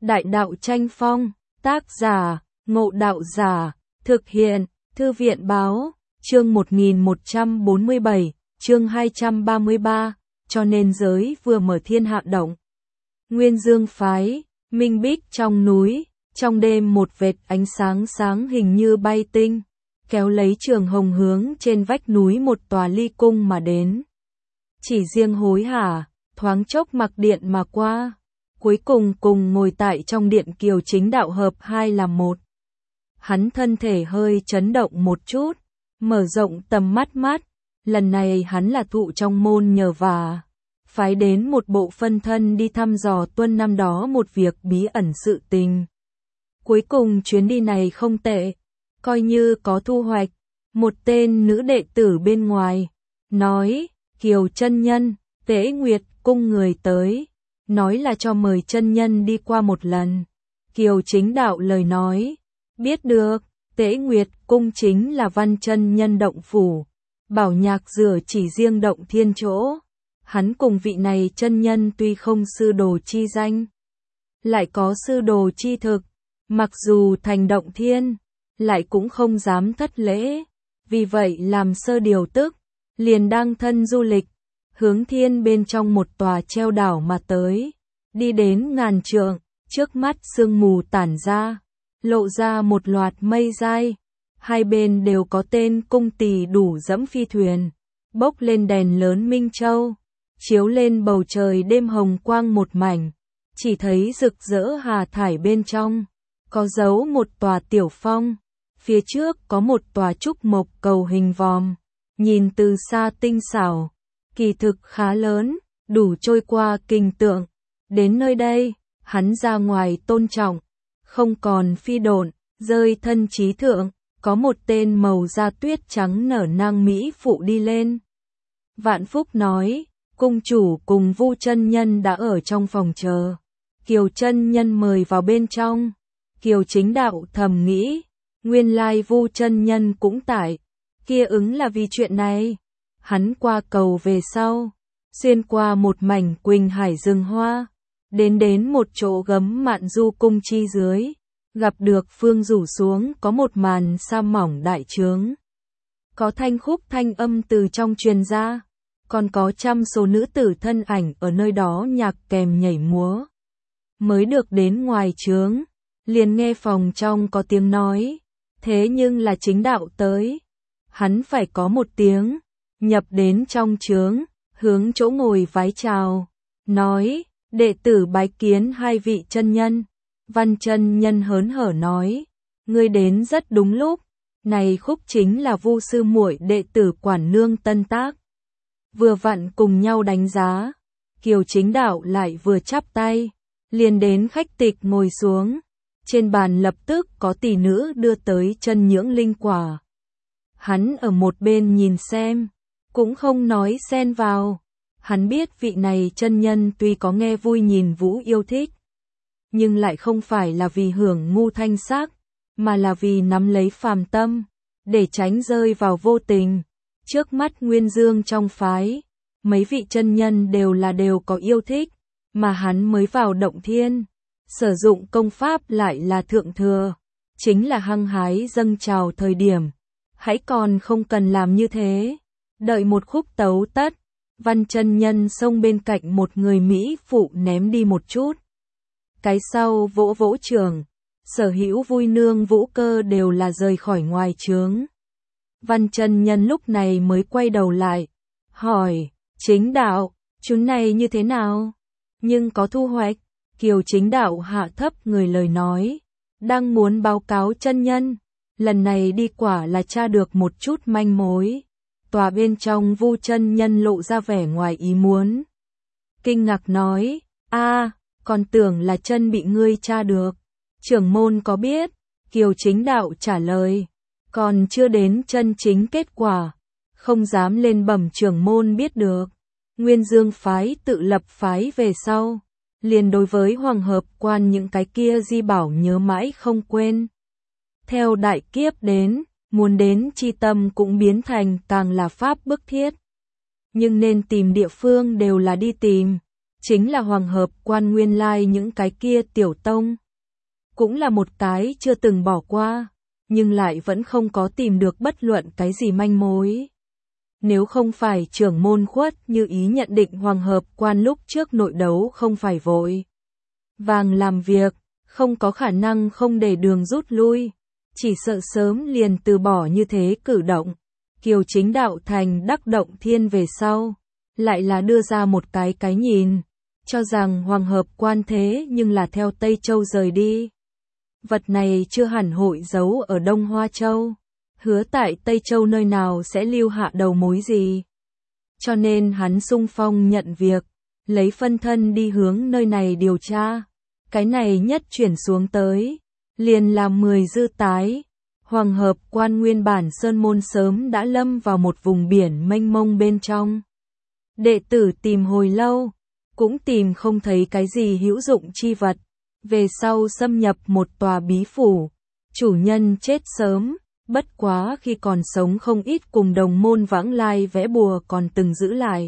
Đại đạo tranh phong, tác giả, Ngộ Đạo Giả, thực hiện, Thư viện báo, chương 1147, chương 233, cho nên giới vừa mở thiên hạ động. Nguyên Dương phái, minh bích trong núi, trong đêm một vệt ánh sáng sáng hình như bay tinh, kéo lấy Trường Hồng hướng trên vách núi một tòa ly cung mà đến. Chỉ riêng Hối Hả, thoáng chốc mặc điện mà qua, cuối cùng cùng ngồi tại trong điện Kiều Chính Đạo hợp hai làm một. Hắn thân thể hơi chấn động một chút, mở rộng tầm mắt, lần này hắn là thụ trong môn nhờ và phái đến một bộ phân thân đi thăm dò tuân năm đó một việc bí ẩn sự tình. Cuối cùng chuyến đi này không tệ, coi như có thu hoạch. Một tên nữ đệ tử bên ngoài nói, Kiều chân nhân, Tế Nguyệt cung người tới, nói là cho mời chân nhân đi qua một lần. Kiều Chính Đạo lời nói, biết được, Tế Nguyệt cung chính là Văn chân nhân động phủ, Bảo Nhạc Dừa chỉ riêng động thiên chỗ. Hắn cùng vị này chân nhân tuy không sư đồ chi danh, lại có sư đồ chi thực, mặc dù thành động thiên, lại cũng không dám thất lễ, vì vậy làm sơ điều tức, liền đăng thân du lịch, hướng thiên bên trong một tòa treo đảo mà tới, đi đến ngàn trượng, trước mắt sương mù tản ra, lộ ra một loạt mây dai, hai bên đều có tên cung tỳ đủ dẫm phi thuyền, bốc lên đèn lớn minh châu, chiếu lên bầu trời đêm hồng quang một mảnh, chỉ thấy rực rỡ hà thải bên trong, có dấu một tòa tiểu phong, phía trước có một tòa trúc mộc cầu hình vòm, nhìn từ xa tinh xảo, kỳ thực khá lớn, đủ trôi qua kinh tượng. Đến nơi đây, hắn ra ngoài tôn trọng, không còn phi độn, rơi thân trí thượng, có một tên màu da tuyết trắng nở nang mỹ phụ đi lên. Vạn Phúc nói, cung chủ cùng Vu chân nhân đã ở trong phòng chờ, Kiều chân nhân mời vào bên trong. Kiều Chính Đạo thầm nghĩ, nguyên lai Vu chân nhân cũng tại, kia ứng là vì chuyện này. Hắn qua cầu về sau, xuyên qua một mảnh quỳnh hải rừng hoa, đến một chỗ gấm mạn du cung chi dưới, gặp được phương rủ xuống có một màn sa mỏng đại trướng. Có thanh khúc thanh âm từ trong truyền ra, còn có trăm số nữ tử thân ảnh ở nơi đó nhạc kèm nhảy múa. Mới được đến ngoài trướng, liền nghe phòng trong có tiếng nói, thế nhưng là Chính Đạo tới. Hắn phải có một tiếng, nhập đến trong trướng, hướng chỗ ngồi vái chào, nói, đệ tử bái kiến hai vị chân nhân. Văn chân nhân hớn hở nói, ngươi đến rất đúng lúc, này khúc chính là Vu sư muội đệ tử quản nương tân tác. Vừa vặn cùng nhau đánh giá, Kiều Chính Đạo lại vừa chắp tay, liền đến khách tịch ngồi xuống, trên bàn lập tức có tỷ nữ đưa tới chân nhưỡng linh quả. Hắn ở một bên nhìn xem, cũng không nói xen vào, hắn biết vị này chân nhân tuy có nghe vui nhìn vũ yêu thích, nhưng lại không phải là vì hưởng ngu thanh sắc, mà là vì nắm lấy phàm tâm, để tránh rơi vào vô tình. Trước mắt Nguyên Dương trong phái, mấy vị chân nhân đều có yêu thích, mà hắn mới vào động thiên, sử dụng công pháp lại là thượng thừa, chính là hăng hái dâng trào thời điểm. Hãy còn không cần làm như thế, đợi một khúc tấu tất, Văn chân nhân xông bên cạnh một người mỹ phụ ném đi một chút. Cái sau vỗ vỗ trường, sở hữu vui nương vũ cơ đều là rời khỏi ngoài trướng. Văn chân nhân lúc này mới quay đầu lại, hỏi, Chính Đạo, chuyến này như thế nào? Nhưng có thu hoạch. Kiều Chính Đạo hạ thấp người lời nói, đang muốn báo cáo chân nhân, lần này đi quả là tra được một chút manh mối. Tòa bên trong Vu chân nhân lộ ra vẻ ngoài ý muốn, kinh ngạc nói, còn tưởng là chân bị ngươi tra được. Trưởng môn có biết? Kiều Chính Đạo trả lời, còn chưa đến chân chính kết quả, không dám lên bẩm trưởng môn biết được. Nguyên Dương phái tự lập phái về sau, liền đối với Hoàng Hợp Quan những cái kia di bảo nhớ mãi không quên. Theo đại kiếp đến, muốn đến chi tâm cũng biến thành càng là pháp bức thiết. Nhưng nên tìm địa phương đều là đi tìm, chính là Hoàng Hợp Quan nguyên lai những cái kia tiểu tông. Cũng là một cái chưa từng bỏ qua, nhưng lại vẫn không có tìm được bất luận cái gì manh mối. Nếu không phải trưởng môn Khuất Như Ý nhận định Hoàng Hợp Quan lúc trước nội đấu không phải vội vàng làm việc, không có khả năng không để đường rút lui, chỉ sợ sớm liền từ bỏ như thế cử động. Kiều Chính Đạo thành đắc động thiên về sau, lại là đưa ra một cái nhìn, cho rằng Hoàng Hợp Quan thế nhưng là theo Tây Châu rời đi. Vật này chưa hẳn hội giấu ở Đông Hoa Châu, hứa tại Tây Châu nơi nào sẽ lưu hạ đầu mối gì. Cho nên hắn xung phong nhận việc, lấy phân thân đi hướng nơi này điều tra. Cái này nhất chuyển xuống tới, liền làm 10 dư tái. Hoàng Hợp Quan nguyên bản sơn môn sớm đã lâm vào một vùng biển mênh mông bên trong. Đệ tử tìm hồi lâu, cũng tìm không thấy cái gì hữu dụng chi vật. Về sau xâm nhập một tòa bí phủ, chủ nhân chết sớm, bất quá khi còn sống không ít cùng đồng môn vãng lai vẽ bùa còn từng giữ lại.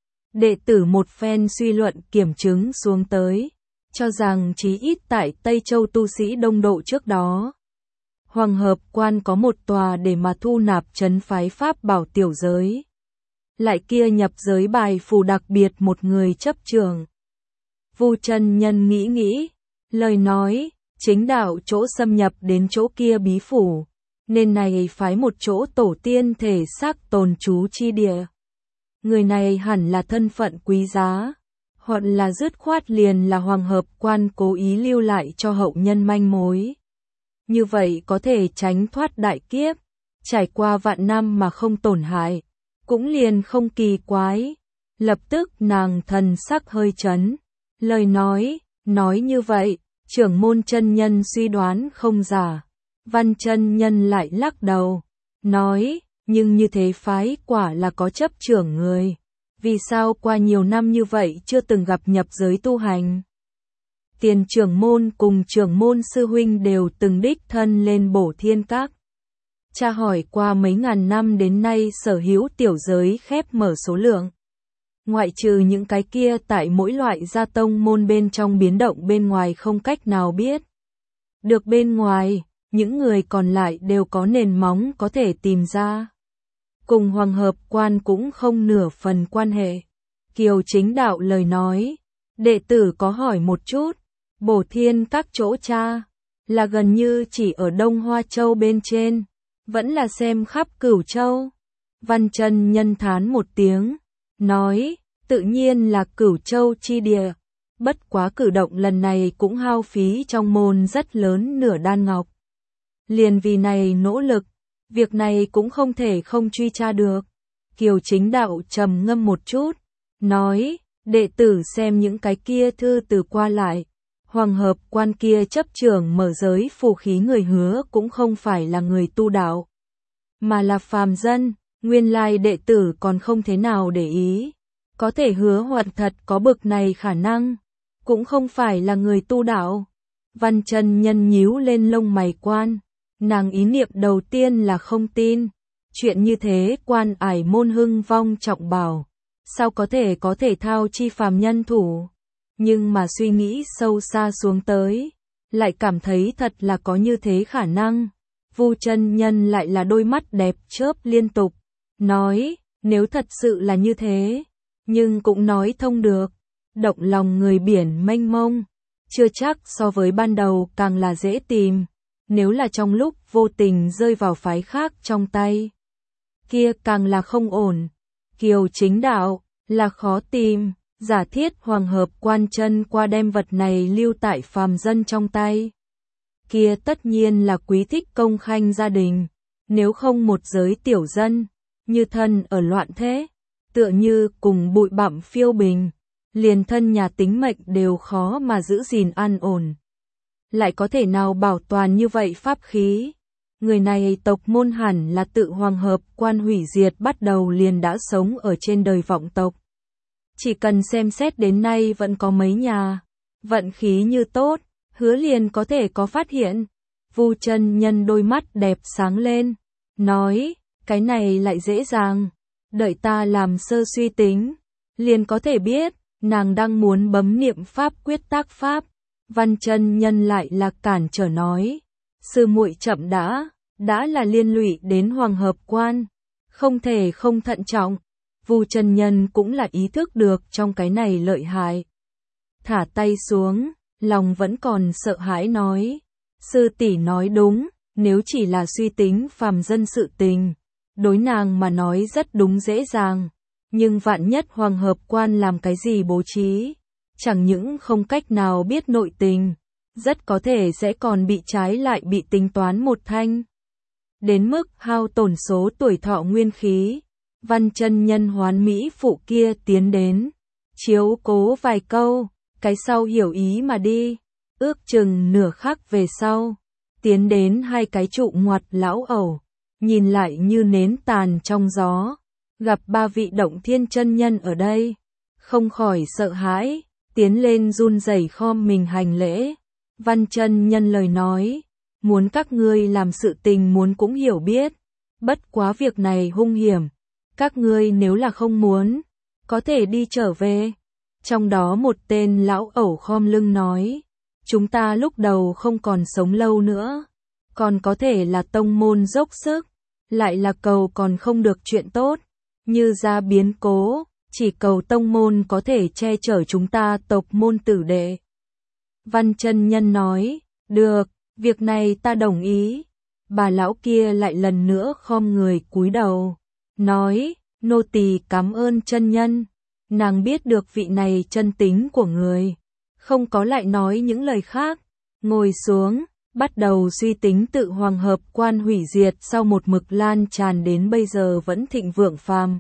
Đệ tử một phen suy luận kiểm chứng xuống tới, cho rằng chí ít tại Tây Châu tu sĩ đông độ trước đó. Hoàng Hợp Quan có một tòa để mà thu nạp trấn phái pháp bảo tiểu giới. Lại kia nhập giới bài phù đặc biệt một người chấp trường. Vu Chân Nhân nghĩ, lời nói, chính đạo chỗ xâm nhập đến chỗ kia bí phủ, nên này phái một chỗ tổ tiên thể xác tồn trú chi địa. Người này hẳn là thân phận quý giá, hoặc là dứt khoát liền là Hoàng Hợp Quan cố ý lưu lại cho hậu nhân manh mối. Như vậy có thể tránh thoát đại kiếp, trải qua vạn năm mà không tổn hại, cũng liền không kỳ quái. Lập tức nàng thần sắc hơi chấn, lời nói như vậy, trưởng môn chân nhân suy đoán không giả. Văn chân nhân lại lắc đầu, nói, nhưng như thế phái quả là có chấp trưởng người. Vì sao qua nhiều năm như vậy chưa từng gặp nhập giới tu hành? Tiền trưởng môn cùng trưởng môn sư huynh đều từng đích thân lên Bổ Thiên Các. Tra hỏi qua mấy ngàn năm đến nay sở hữu tiểu giới khép mở số lượng. Ngoại trừ những cái kia tại mỗi loại gia tông môn bên trong biến động bên ngoài không cách nào biết. Được bên ngoài, những người còn lại đều có nền móng có thể tìm ra. Cùng Hoàng Hợp Quan cũng không nửa phần quan hệ. Kiều Chính Đạo lời nói, đệ tử có hỏi một chút, Bổ Thiên Các chỗ cha, là gần như chỉ ở Đông Hoa Châu bên trên, vẫn là xem khắp Cửu Châu. Văn Chân Nhân thán một tiếng, nói, tự nhiên là Cửu Châu chi địa, bất quá cử động lần này cũng hao phí trong môn rất lớn nửa đan ngọc. Liền vì này nỗ lực, việc này cũng không thể không truy tra được. Kiều Chính Đạo trầm ngâm một chút, nói, đệ tử xem những cái kia thư từ qua lại, Hoàng Hợp Quan kia chấp trưởng mở giới phù khí người hứa cũng không phải là người tu đạo, mà là phàm dân. Nguyên lai đệ tử còn không thế nào để ý, có thể hứa hoàn thật có bực này khả năng, cũng không phải là người tu đạo. Văn Chân Nhân nhíu lên lông mày quan, nàng ý niệm đầu tiên là không tin, chuyện như thế quan ải môn hưng vong trọng bảo, sao có thể thao chi phàm nhân thủ, nhưng mà suy nghĩ sâu xa xuống tới, lại cảm thấy thật là có như thế khả năng. Vu Chân Nhân lại là đôi mắt đẹp chớp liên tục, nói, nếu thật sự là như thế, nhưng cũng nói thông được, động lòng người biển mênh mông, chưa chắc so với ban đầu càng là dễ tìm, nếu là trong lúc vô tình rơi vào phái khác trong tay, kia càng là không ổn. Kiều Chính Đạo, là khó tìm, giả thiết Hoàng Hợp Quan chân qua đem vật này lưu tại phàm dân trong tay, kia tất nhiên là quý thích công khanh gia đình, nếu không một giới tiểu dân, như thân ở loạn thế, tựa như cùng bụi bặm phiêu bình, liền thân nhà tính mệnh đều khó mà giữ gìn an ổn. Lại có thể nào bảo toàn như vậy pháp khí? Người này tộc môn hẳn là tự Hoàng Hợp Quan hủy diệt bắt đầu liền đã sống ở trên đời vọng tộc. Chỉ cần xem xét đến nay vẫn có mấy nhà, vận khí như tốt, hứa liền có thể có phát hiện. Vu Chân Nhân đôi mắt đẹp sáng lên, nói, cái này lại dễ dàng, đợi ta làm sơ suy tính, liền có thể biết. nàng đang muốn bấm niệm pháp quyết tác pháp, Văn chân nhân lại là cản trở nói, sư muội chậm đã là liên lụy đến Hoàng Hợp Quan, không thể không thận trọng. Vu chân nhân cũng là ý thức được trong cái này lợi hại. Thả tay xuống, lòng vẫn còn sợ hãi nói, sư tỷ nói đúng, nếu chỉ là suy tính phàm dân sự tình, đối nàng mà nói rất đúng dễ dàng, nhưng vạn nhất Hoàng Hợp Quan làm cái gì bố trí, chẳng những không cách nào biết nội tình, rất có thể sẽ còn bị trái lại bị tính toán một thanh. Đến mức hao tổn số tuổi thọ nguyên khí, Văn chân nhân hoán mỹ phụ kia tiến đến, chiếu cố vài câu, cái sau hiểu ý mà đi, ước chừng nửa khắc về sau, tiến đến hai cái trụ ngoặt lão ẩu, nhìn lại như nến tàn trong gió, gặp ba vị Động Thiên chân nhân ở đây, không khỏi sợ hãi, tiến lên run rẩy khom mình hành lễ. Văn chân nhân lời nói, muốn các ngươi làm sự tình muốn cũng hiểu biết, bất quá việc này hung hiểm, các ngươi nếu là không muốn, có thể đi trở về. Trong đó một tên lão ẩu khom lưng nói, chúng ta lúc đầu không còn sống lâu nữa, còn có thể là tông môn dốc sức, lại là cầu còn không được chuyện tốt, như ra biến cố, chỉ cầu tông môn có thể che chở chúng ta tộc môn tử đệ. Văn chân nhân nói, được, việc này ta đồng ý. Bà lão kia lại lần nữa khom người cúi đầu, nói, nô tỳ cảm ơn chân nhân. Nàng biết được vị này chân tính của người, không có lại nói những lời khác, ngồi xuống, bắt đầu suy tính tự Hoàng Hợp Quan hủy diệt sau một mực lan tràn đến bây giờ vẫn thịnh vượng phàm.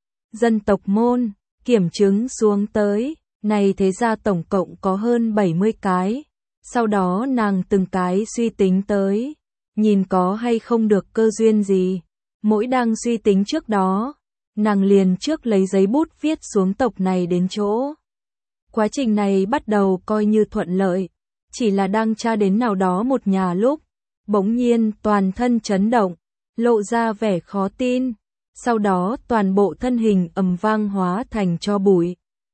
Dân tộc môn, kiểm chứng xuống tới, này thế ra tổng cộng có hơn 70 cái, sau đó nàng từng cái suy tính tới, nhìn có hay không được cơ duyên gì, mỗi đang suy tính trước đó, nàng liền trước lấy giấy bút viết xuống tộc này đến chỗ. Quá trình này bắt đầu coi như thuận lợi, chỉ là đang tra đến nào đó một nhà lúc, bỗng nhiên toàn thân chấn động, lộ ra vẻ khó tin, sau đó toàn bộ thân hình ầm vang hóa thành tro bụi.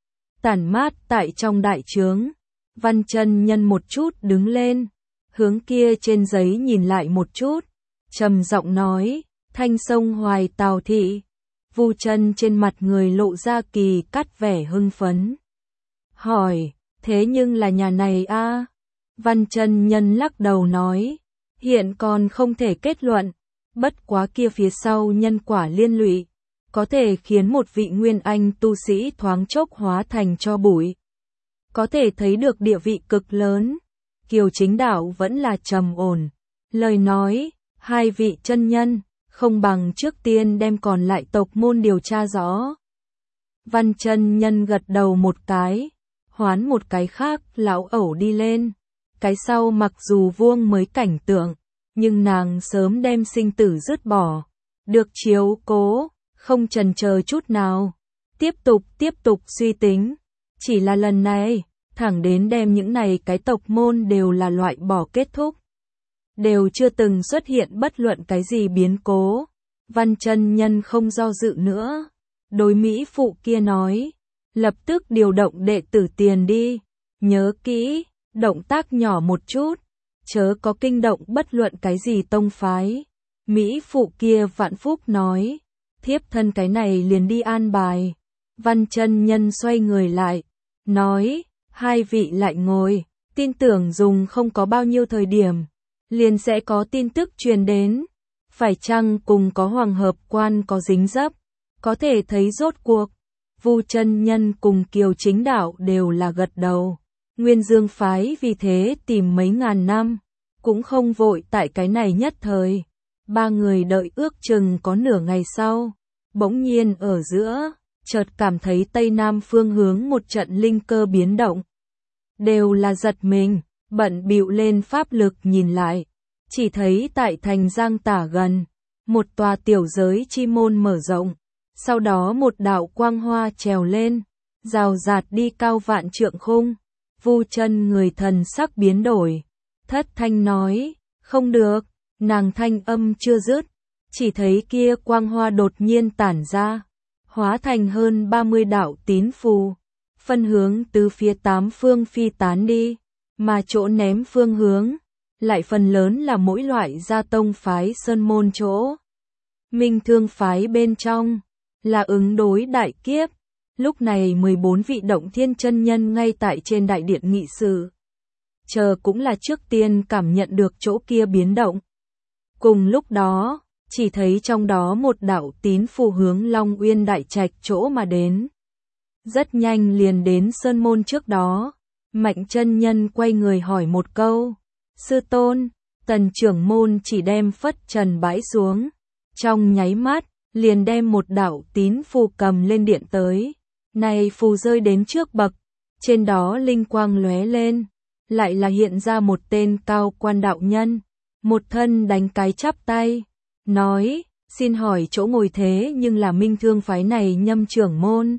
Tản mát tại trong đại trướng, Văn chân nhân một chút đứng lên, hướng kia trên giấy nhìn lại một chút, trầm giọng nói, Thanh Sông Hoài Tào thị. Vu chân trên mặt người lộ ra kỳ cắt vẻ hưng phấn. Hỏi, thế nhưng là nhà này a? Văn chân nhân lắc đầu nói, hiện còn không thể kết luận, bất quá kia phía sau nhân quả liên lụy, có thể khiến một vị nguyên anh tu sĩ thoáng chốc hóa thành tro bụi. Có thể thấy được địa vị cực lớn. Kiều Chính Đạo vẫn là trầm ổn, lời nói, hai vị chân nhân, không bằng trước tiên đem còn lại tộc môn điều tra rõ. Văn chân nhân gật đầu một cái, hoán một cái khác, lão ẩu đi lên. Cái sau mặc dù vuông mới cảnh tượng, nhưng nàng sớm đem sinh tử dứt bỏ, được chiếu cố, không chần chờ chút nào. Tiếp tục suy tính, chỉ là lần này, thẳng đến đem những này cái tộc môn đều là loại bỏ kết thúc. Đều chưa từng xuất hiện bất luận cái gì biến cố. Văn chân nhân không do dự nữa. Đối Mỹ phụ kia nói, lập tức điều động đệ tử tiền đi. Nhớ kỹ, động tác nhỏ một chút, chớ có kinh động bất luận cái gì tông phái. Mỹ phụ kia vạn phúc nói, thiếp thân cái này liền đi an bài. Văn chân nhân xoay người lại, nói, hai vị lại ngồi, tin tưởng dùng không có bao nhiêu thời điểm, liền sẽ có tin tức truyền đến. Phải chăng cùng có Hoàng Hợp Quan có dính dấp, có thể thấy rốt cuộc. Vu chân nhân cùng Kiều Chính Đạo đều là gật đầu. Nguyên Dương phái vì thế tìm mấy ngàn năm, cũng không vội tại cái này nhất thời. Ba người đợi ước chừng có nửa ngày sau, bỗng nhiên ở giữa, chợt cảm thấy tây nam phương hướng một trận linh cơ biến động. Đều là giật mình, bận bịu lên pháp lực nhìn lại, chỉ thấy tại thành Giang Tả gần, một tòa tiểu giới chi môn mở rộng, sau đó một đạo quang hoa trèo lên, rào rạt đi cao vạn trượng khung. Vu chân người thần sắc biến đổi, thất thanh nói, không được, nàng thanh âm chưa dứt, chỉ thấy kia quang hoa đột nhiên tản ra, hóa thành hơn 30 đạo tín phù, phân hướng từ phía 8 phương phi tán đi, mà chỗ ném phương hướng, lại phần lớn là mỗi loại gia tông phái sơn môn chỗ. Minh Thương phái bên trong, là ứng đối đại kiếp. Lúc này 14 vị động thiên chân nhân ngay tại trên đại điện nghị sự. Chờ cũng là trước tiên cảm nhận được chỗ kia biến động. Cùng lúc đó, chỉ thấy trong đó một đạo tín phù hướng Long Uyên đại trạch chỗ mà đến. Rất nhanh liền đến sơn môn trước đó. Mạnh chân nhân quay người hỏi một câu. Sư tôn, Tần trưởng môn chỉ đem phất trần bãi xuống. Trong nháy mắt, liền đem một đạo tín phù cầm lên điện tới. Này phù rơi đến trước bậc, trên đó linh quang lóe lên, lại là hiện ra một tên cao quan đạo nhân, một thân đánh cái chắp tay, nói, xin hỏi chỗ ngồi thế nhưng là Minh Thương phái này Nhâm trưởng môn.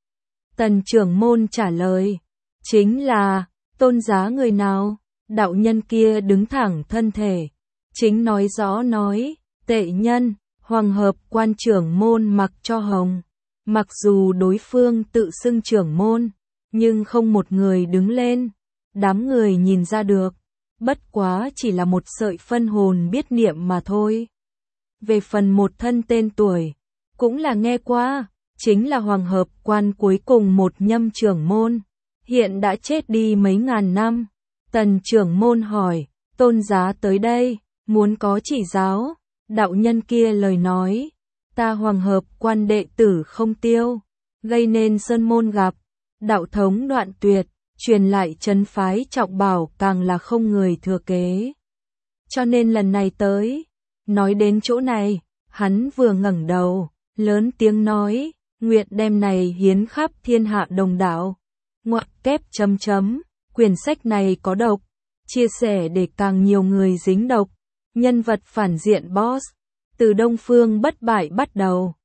Tần trưởng môn trả lời, chính là, tôn giá người nào? Đạo nhân kia đứng thẳng thân thể, chính nói rõ nói, tệ nhân, Hoàng hợp quan trưởng môn Mặc Cho Hồng. Mặc dù đối phương tự xưng trưởng môn, nhưng không một người đứng lên, đám người nhìn ra được, bất quá chỉ là một sợi phân hồn biết niệm mà thôi. Về phần một thân tên tuổi, cũng là nghe qua, chính là Hoàng hợp quan cuối cùng một Nhâm trưởng môn, hiện đã chết đi mấy ngàn năm. Tần trưởng môn hỏi, tôn giá tới đây, muốn có chỉ giáo, đạo nhân kia lời nói. Ta Hoàng hợp quan đệ tử không tiêu, gây nên sơn môn gặp, đạo thống đoạn tuyệt, truyền lại trấn phái trọng bảo càng là không người thừa kế. Cho nên lần này tới, nói đến chỗ này, hắn vừa ngẩng đầu, lớn tiếng nói, nguyện đem này hiến khắp thiên hạ đồng đạo. Ngoặc kép chấm chấm, quyển sách này có độc, chia sẻ để càng nhiều người dính độc, nhân vật phản diện boss. Từ Đông Phương bất bại bắt đầu,